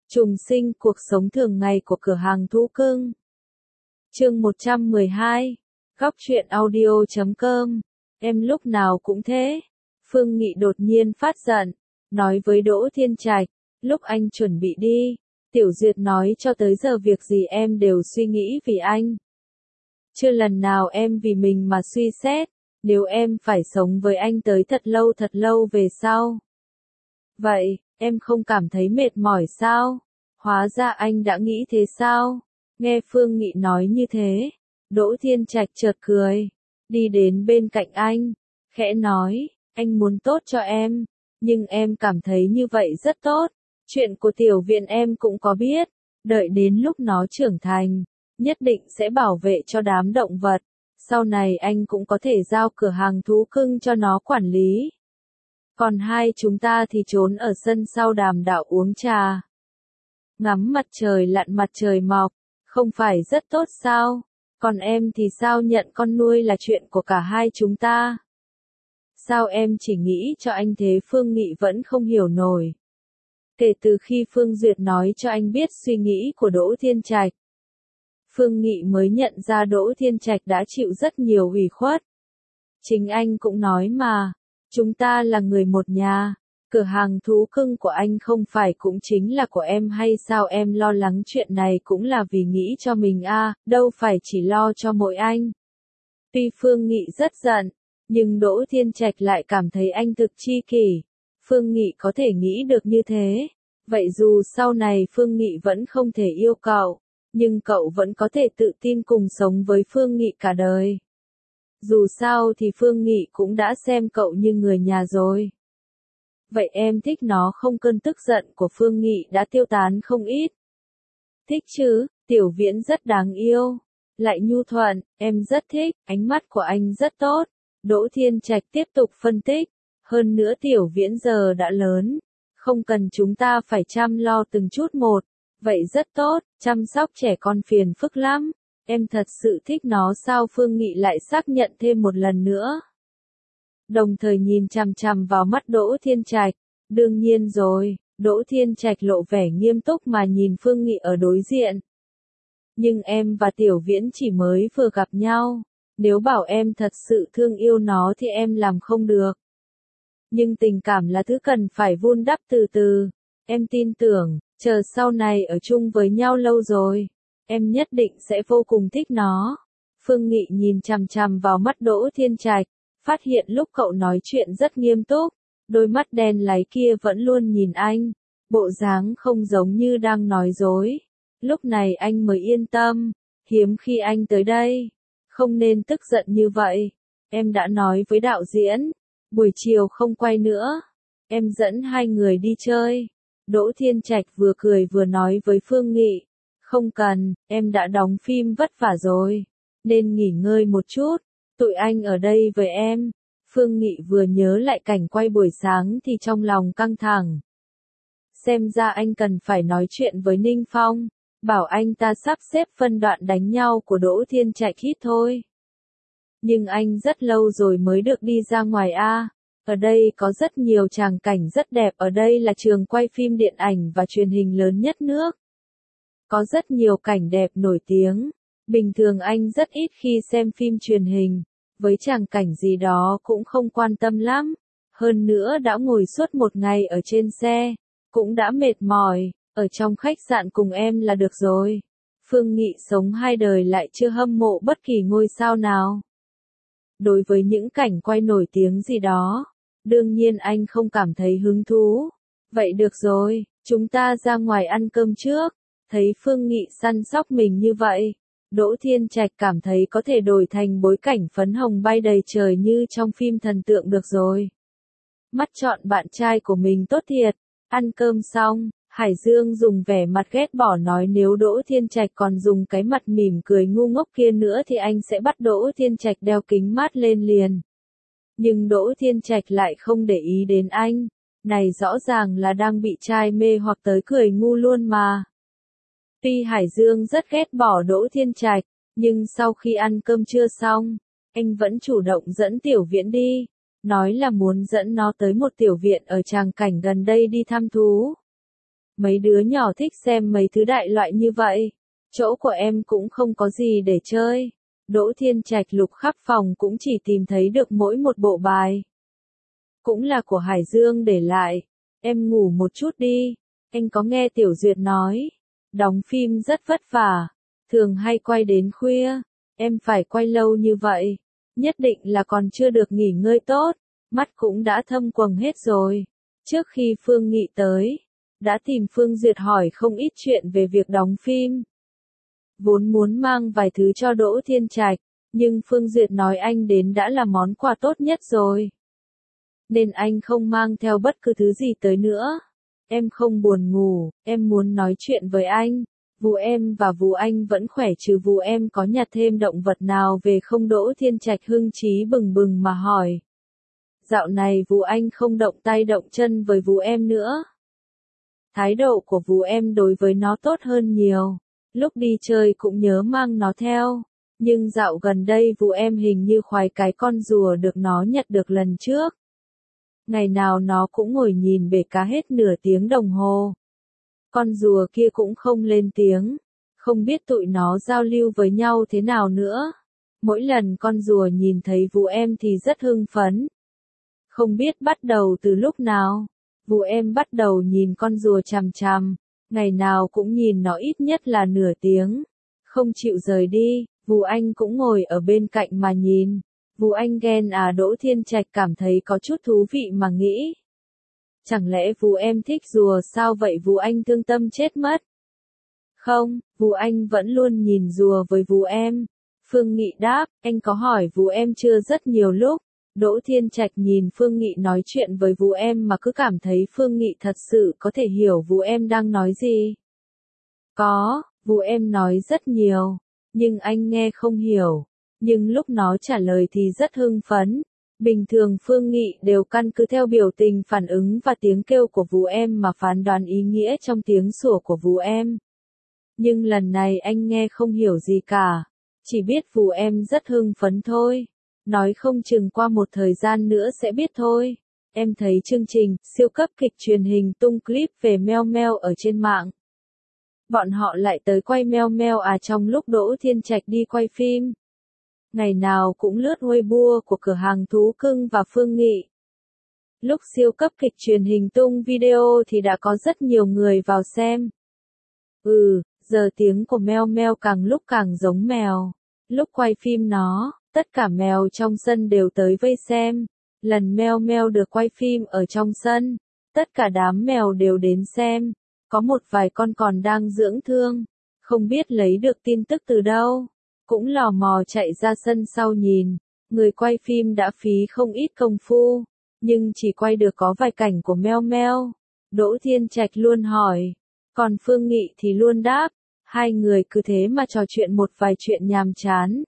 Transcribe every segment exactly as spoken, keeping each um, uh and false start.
Trùng sinh cuộc sống thường ngày của cửa hàng thú cưng. Chương một trăm mười hai. Góc truyện audio chấm com. Em lúc nào cũng thế. Phương Nghị đột nhiên phát giận, nói với Đỗ Thiên Trạch, lúc anh chuẩn bị đi, Tiểu Duyệt nói cho tới giờ việc gì em đều suy nghĩ vì anh. Chưa lần nào em vì mình mà suy xét, nếu em phải sống với anh tới thật lâu thật lâu về sau. Vậy, em không cảm thấy mệt mỏi sao? Hóa ra anh đã nghĩ thế sao? Nghe Phương Nghị nói như thế, Đỗ Thiên Trạch chợt cười, đi đến bên cạnh anh, khẽ nói, anh muốn tốt cho em, nhưng em cảm thấy như vậy rất tốt. Chuyện của tiểu viện em cũng có biết, đợi đến lúc nó trưởng thành, nhất định sẽ bảo vệ cho đám động vật. Sau này anh cũng có thể giao cửa hàng thú cưng cho nó quản lý. Còn hai chúng ta thì trốn ở sân sau đàm đạo uống trà. Ngắm mặt trời lặn mặt trời mọc, không phải rất tốt sao? Còn em thì sao, nhận con nuôi là chuyện của cả hai chúng ta. Sao em chỉ nghĩ cho anh thế? Phương Nghị vẫn không hiểu nổi. Kể từ khi Phương Duyệt nói cho anh biết suy nghĩ của Đỗ Thiên Trạch, Phương Nghị mới nhận ra Đỗ Thiên Trạch đã chịu rất nhiều ủy khuất. Chính anh cũng nói mà, chúng ta là người một nhà, cửa hàng thú cưng của anh không phải cũng chính là của em hay sao? Em lo lắng chuyện này cũng là vì nghĩ cho mình à, đâu phải chỉ lo cho mỗi anh. Tuy Phương Nghị rất giận, nhưng Đỗ Thiên Trạch lại cảm thấy anh thực chi kỷ. Phương Nghị có thể nghĩ được như thế, vậy dù sau này Phương Nghị vẫn không thể yêu cậu, nhưng cậu vẫn có thể tự tin cùng sống với Phương Nghị cả đời. Dù sao thì Phương Nghị cũng đã xem cậu như người nhà rồi. Vậy em thích nó không? Cơn tức giận của Phương Nghị đã tiêu tán không ít. Thích chứ, Tiểu Viễn rất đáng yêu, lại nhu thuận, em rất thích, ánh mắt của anh rất tốt. Đỗ Thiên Trạch tiếp tục phân tích, hơn nữa Tiểu Viễn giờ đã lớn, không cần chúng ta phải chăm lo từng chút một, vậy rất tốt, chăm sóc trẻ con phiền phức lắm. Em thật sự thích nó sao? Phương Nghị lại xác nhận thêm một lần nữa. Đồng thời nhìn chằm chằm vào mắt Đỗ Thiên Trạch. Đương nhiên rồi, Đỗ Thiên Trạch lộ vẻ nghiêm túc mà nhìn Phương Nghị ở đối diện. Nhưng em và Tiểu Viễn chỉ mới vừa gặp nhau, nếu bảo em thật sự thương yêu nó thì em làm không được. Nhưng tình cảm là thứ cần phải vun đắp từ từ, em tin tưởng, chờ sau này ở chung với nhau lâu rồi, em nhất định sẽ vô cùng thích nó. Phương Nghị nhìn chằm chằm vào mắt Đỗ Thiên Trạch, phát hiện lúc cậu nói chuyện rất nghiêm túc, đôi mắt đen láy kia vẫn luôn nhìn anh, bộ dáng không giống như đang nói dối. Lúc này anh mới yên tâm, hiếm khi anh tới đây, không nên tức giận như vậy. Em đã nói với đạo diễn, buổi chiều không quay nữa, em dẫn hai người đi chơi. Đỗ Thiên Trạch vừa cười vừa nói với Phương Nghị, không cần, em đã đóng phim vất vả rồi, nên nghỉ ngơi một chút, tụi anh ở đây với em. Phương Nghị vừa nhớ lại cảnh quay buổi sáng thì trong lòng căng thẳng. Xem ra anh cần phải nói chuyện với Ninh Phong, bảo anh ta sắp xếp phân đoạn đánh nhau của Đỗ Thiên Trạch ít thôi. Nhưng anh rất lâu rồi mới được đi ra ngoài a. Ở đây có rất nhiều tràng cảnh rất đẹp, ở đây là trường quay phim điện ảnh và truyền hình lớn nhất nước. Có rất nhiều cảnh đẹp nổi tiếng, bình thường anh rất ít khi xem phim truyền hình, với tràng cảnh gì đó cũng không quan tâm lắm. Hơn nữa đã ngồi suốt một ngày ở trên xe, cũng đã mệt mỏi, ở trong khách sạn cùng em là được rồi. Phương Nghị sống hai đời lại chưa hâm mộ bất kỳ ngôi sao nào. Đối với những cảnh quay nổi tiếng gì đó, đương nhiên anh không cảm thấy hứng thú. Vậy được rồi, chúng ta ra ngoài ăn cơm trước. Thấy Phương Nghị săn sóc mình như vậy, Đỗ Thiên Trạch cảm thấy có thể đổi thành bối cảnh phấn hồng bay đầy trời như trong phim thần tượng được rồi. Mắt chọn bạn trai của mình tốt thiệt. Ăn cơm xong, Hải Dương dùng vẻ mặt ghét bỏ nói nếu Đỗ Thiên Trạch còn dùng cái mặt mỉm cười ngu ngốc kia nữa thì anh sẽ bắt Đỗ Thiên Trạch đeo kính mát lên liền. Nhưng Đỗ Thiên Trạch lại không để ý đến anh, này rõ ràng là đang bị trai mê hoặc tới cười ngu luôn mà. Tuy Hải Dương rất ghét bỏ Đỗ Thiên Trạch, nhưng sau khi ăn cơm trưa xong, anh vẫn chủ động dẫn Tiểu Viễn đi, nói là muốn dẫn nó tới một tiểu viện ở tràng cảnh gần đây đi thăm thú. Mấy đứa nhỏ thích xem mấy thứ đại loại như vậy. Chỗ của em cũng không có gì để chơi. Đỗ Thiên Trạch lục khắp phòng cũng chỉ tìm thấy được mỗi một bộ bài. Cũng là của Hải Dương để lại. Em ngủ một chút đi. Anh có nghe Tiểu Duyệt nói. Đóng phim rất vất vả. Thường hay quay đến khuya. Em phải quay lâu như vậy. Nhất định là còn chưa được nghỉ ngơi tốt. Mắt cũng đã thâm quầng hết rồi. Trước khi Phương Nghị tới, đã tìm Phương Duyệt hỏi không ít chuyện về việc đóng phim. Vốn muốn mang vài thứ cho Đỗ Thiên Trạch, nhưng Phương Duyệt nói anh đến đã là món quà tốt nhất rồi. Nên anh không mang theo bất cứ thứ gì tới nữa. Em không buồn ngủ, em muốn nói chuyện với anh. Vú em và Vú anh vẫn khỏe chứ? Vú em có nhặt thêm động vật nào về không? Đỗ Thiên Trạch hưng trí bừng bừng mà hỏi. Dạo này Vú anh không động tay động chân với Vú em nữa. Thái độ của Vú em đối với nó tốt hơn nhiều. Lúc đi chơi cũng nhớ mang nó theo. Nhưng dạo gần đây Vú em hình như khoái cái con rùa được nó nhặt được lần trước. Ngày nào nó cũng ngồi nhìn bể cá hết nửa tiếng đồng hồ. Con rùa kia cũng không lên tiếng. Không biết tụi nó giao lưu với nhau thế nào nữa. Mỗi lần con rùa nhìn thấy Vú em thì rất hưng phấn. Không biết bắt đầu từ lúc nào. Vú em bắt đầu nhìn con rùa chằm chằm. Ngày nào cũng nhìn nó ít nhất là nửa tiếng. Không chịu rời đi. Vú anh cũng ngồi ở bên cạnh mà nhìn. Vú anh ghen à? Đỗ Thiên Trạch cảm thấy có chút thú vị mà nghĩ. Chẳng lẽ Vú em thích rùa sao vậy? Vú anh thương tâm chết mất. Không, Vú anh vẫn luôn nhìn rùa với Vú em. Phương Nghị đáp, anh có hỏi Vú em chưa? Rất nhiều lúc. Đỗ Thiên Trạch nhìn Phương Nghị nói chuyện với Vú em mà cứ cảm thấy Phương Nghị thật sự có thể hiểu Vú em đang nói gì. Có, Vú em nói rất nhiều, nhưng anh nghe không hiểu. Nhưng lúc nó trả lời thì rất hưng phấn. Bình thường Phương Nghị đều căn cứ theo biểu tình phản ứng và tiếng kêu của Vú em mà phán đoán ý nghĩa trong tiếng sủa của Vú em. Nhưng lần này anh nghe không hiểu gì cả. Chỉ biết Vú em rất hưng phấn thôi. Nói không chừng qua một thời gian nữa sẽ biết thôi. Em thấy chương trình siêu cấp kịch truyền hình tung clip về Meo Meo ở trên mạng. Bọn họ lại tới quay Meo Meo à? Trong lúc Đỗ Thiên Trạch đi quay phim, ngày nào cũng lướt Weibo của cửa hàng thú cưng và Phương Nghị. Lúc siêu cấp kịch truyền hình tung video thì đã có rất nhiều người vào xem. Ừ, giờ tiếng của Meo Meo càng lúc càng giống mèo. Lúc quay phim nó, tất cả mèo trong sân đều tới vây xem. Lần Meo Meo được quay phim ở trong sân, tất cả đám mèo đều đến xem. Có một vài con còn đang dưỡng thương, không biết lấy được tin tức từ đâu. Cũng lò mò chạy ra sân sau nhìn. Người quay phim đã phí không ít công phu, nhưng chỉ quay được có vài cảnh của Meo Meo. Đỗ Thiên Trạch luôn hỏi, còn Phương Nghị thì luôn đáp. Hai người cứ thế mà trò chuyện một vài chuyện nhàm chán.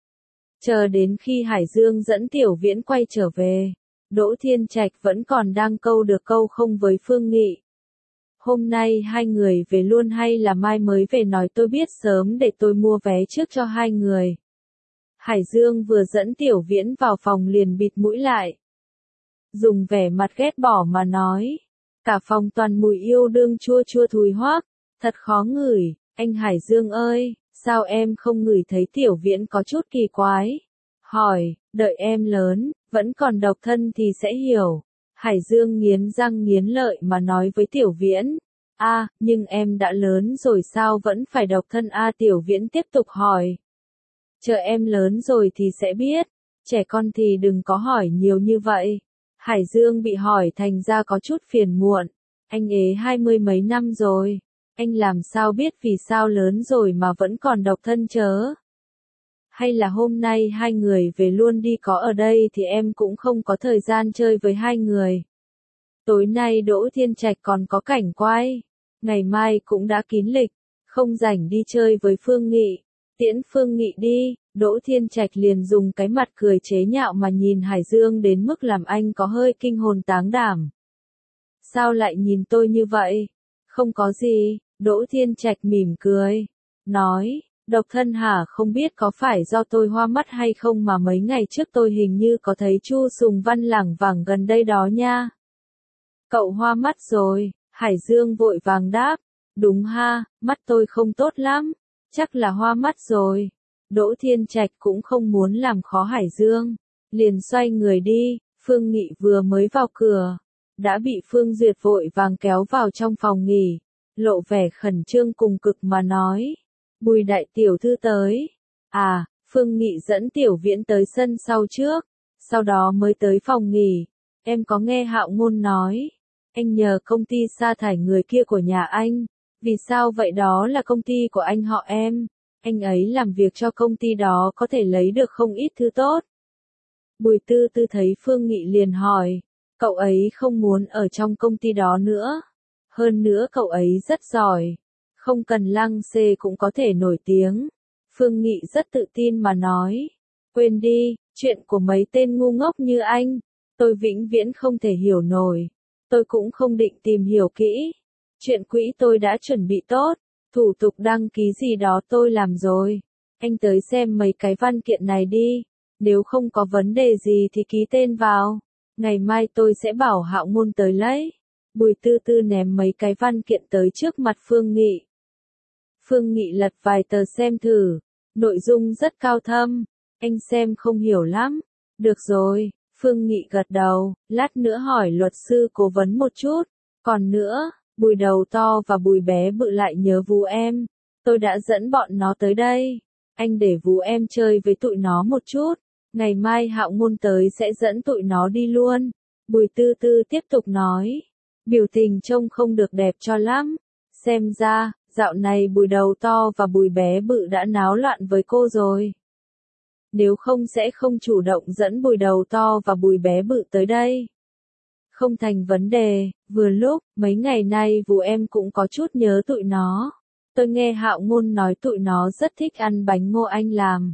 Chờ đến khi Hải Dương dẫn Tiểu Viễn quay trở về, Đỗ Thiên Trạch vẫn còn đang câu được câu không với Phương Nghị. Hôm nay hai người về luôn hay là mai mới về? Nói tôi biết sớm để tôi mua vé trước cho hai người. Hải Dương vừa dẫn Tiểu Viễn vào phòng liền bịt mũi lại. Dùng vẻ mặt ghét bỏ mà nói. Cả phòng toàn mùi yêu đương chua chua thùi hoác. Thật khó ngửi. Anh Hải Dương ơi, sao em không ngửi thấy? Tiểu Viễn có chút kỳ quái. Hỏi, đợi em lớn, vẫn còn độc thân thì sẽ hiểu. Hải Dương nghiến răng nghiến lợi mà nói với Tiểu Viễn. A, à, nhưng em đã lớn rồi sao vẫn phải độc thân a? À, Tiểu Viễn tiếp tục hỏi. Chờ em lớn rồi thì sẽ biết. Trẻ con thì đừng có hỏi nhiều như vậy. Hải Dương bị hỏi thành ra có chút phiền muộn. Anh ế hai mươi mấy năm rồi. Anh làm sao biết vì sao lớn rồi mà vẫn còn độc thân chớ? Hay là hôm nay hai người về luôn đi, có ở đây thì em cũng không có thời gian chơi với hai người. Tối nay Đỗ Thiên Trạch còn có cảnh quay. Ngày mai cũng đã kín lịch. Không rảnh đi chơi với Phương Nghị. Tiễn Phương Nghị đi. Đỗ Thiên Trạch liền dùng cái mặt cười chế nhạo mà nhìn Hải Dương đến mức làm anh có hơi kinh hồn táng đảm. Sao lại nhìn tôi như vậy? Không có gì. Đỗ Thiên Trạch mỉm cười. Nói, độc thân hả? Không biết có phải do tôi hoa mắt hay không mà mấy ngày trước tôi hình như có thấy Chu Sùng Văn lảng vảng gần đây đó nha. Cậu hoa mắt rồi. Hải Dương vội vàng đáp, đúng ha, mắt tôi không tốt lắm, chắc là hoa mắt rồi. Đỗ Thiên Trạch cũng không muốn làm khó Hải Dương, liền xoay người đi. Phương Nghị vừa mới vào cửa, đã bị Phương Duyệt vội vàng kéo vào trong phòng nghỉ, lộ vẻ khẩn trương cùng cực mà nói, Bùi đại tiểu thư tới. À, Phương Nghị dẫn Tiểu Viễn tới sân sau trước, sau đó mới tới phòng nghỉ. Em có nghe Hạo Ngôn nói, anh nhờ công ty sa thải người kia của nhà anh. Vì sao vậy? Đó là công ty của anh họ em. Anh ấy làm việc cho công ty đó có thể lấy được không ít thứ tốt. Bùi Tư Tư thấy Phương Nghị liền hỏi, cậu ấy không muốn ở trong công ty đó nữa. Hơn nữa cậu ấy rất giỏi, không cần lăng xê cũng có thể nổi tiếng. Phương Nghị rất tự tin mà nói, quên đi, chuyện của mấy tên ngu ngốc như anh, tôi vĩnh viễn không thể hiểu nổi. Tôi cũng không định tìm hiểu kỹ. Chuyện quỹ tôi đã chuẩn bị tốt, thủ tục đăng ký gì đó tôi làm rồi. Anh tới xem mấy cái văn kiện này đi, nếu không có vấn đề gì thì ký tên vào. Ngày mai tôi sẽ bảo Hạo Ngôn tới lấy. Bùi Tư Tư ném mấy cái văn kiện tới trước mặt Phương Nghị. Phương Nghị lật vài tờ xem thử, nội dung rất cao thâm, anh xem không hiểu lắm. Được rồi, Phương Nghị gật đầu, lát nữa hỏi luật sư cố vấn một chút. Còn nữa, Bùi đầu to và Bùi bé bự lại nhớ Vú em. Tôi đã dẫn bọn nó tới đây. Anh để Vú em chơi với tụi nó một chút. Ngày mai Hạo Ngôn tới sẽ dẫn tụi nó đi luôn. Bùi Tư Tư tiếp tục nói. Biểu tình trông không được đẹp cho lắm. Xem ra, dạo này Bùi đầu to và Bùi bé bự đã náo loạn với cô rồi. Nếu không sẽ không chủ động dẫn Bùi đầu to và Bùi bé bự tới đây. Không thành vấn đề, vừa lúc, mấy ngày nay Vú em cũng có chút nhớ tụi nó. Tôi nghe Hạo Ngôn nói tụi nó rất thích ăn bánh ngô anh làm.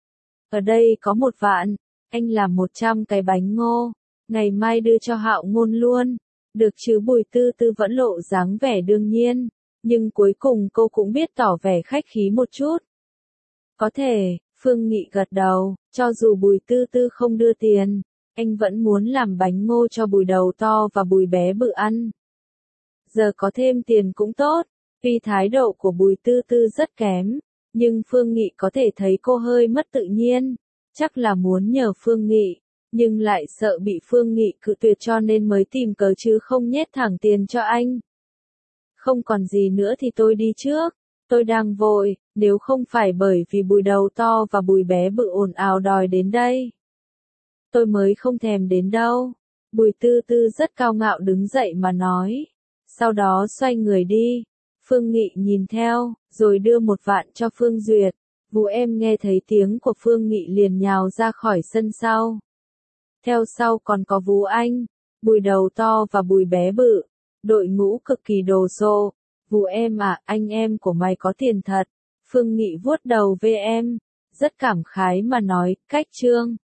Ở đây có một vạn, anh làm một trăm cái bánh ngô, ngày mai đưa cho Hạo Ngôn luôn. Được chứ? Bùi Tư Tư vẫn lộ dáng vẻ đương nhiên, nhưng cuối cùng cô cũng biết tỏ vẻ khách khí một chút. Có thể, Phương Nghị gật đầu, cho dù Bùi Tư Tư không đưa tiền, anh vẫn muốn làm bánh ngô cho Bùi đầu to và Bùi bé bự ăn. Giờ có thêm tiền cũng tốt. Tuy thái độ của Bùi Tư Tư rất kém, nhưng Phương Nghị có thể thấy cô hơi mất tự nhiên, chắc là muốn nhờ Phương Nghị, nhưng lại sợ bị Phương Nghị cự tuyệt cho nên mới tìm cớ chứ không nhét thẳng tiền cho anh. Không còn gì nữa thì tôi đi trước, tôi đang vội, nếu không phải bởi vì Bùi đầu to và Bùi bé bự ồn ào đòi đến đây, tôi mới không thèm đến đâu. Bùi Tư Tư rất cao ngạo đứng dậy mà nói, sau đó xoay người đi. Phương Nghị nhìn theo, rồi đưa một vạn cho Phương Duyệt. Vú em nghe thấy tiếng của Phương Nghị liền nhào ra khỏi sân sau. Theo sau còn có Vú Anh, Bùi đầu to và Bùi bé bự. Đội ngũ cực kỳ đồ sộ. Vú em à, anh em của mày có tiền thật. Phương Nghị vuốt đầu về em, rất cảm khái mà nói, cách trương.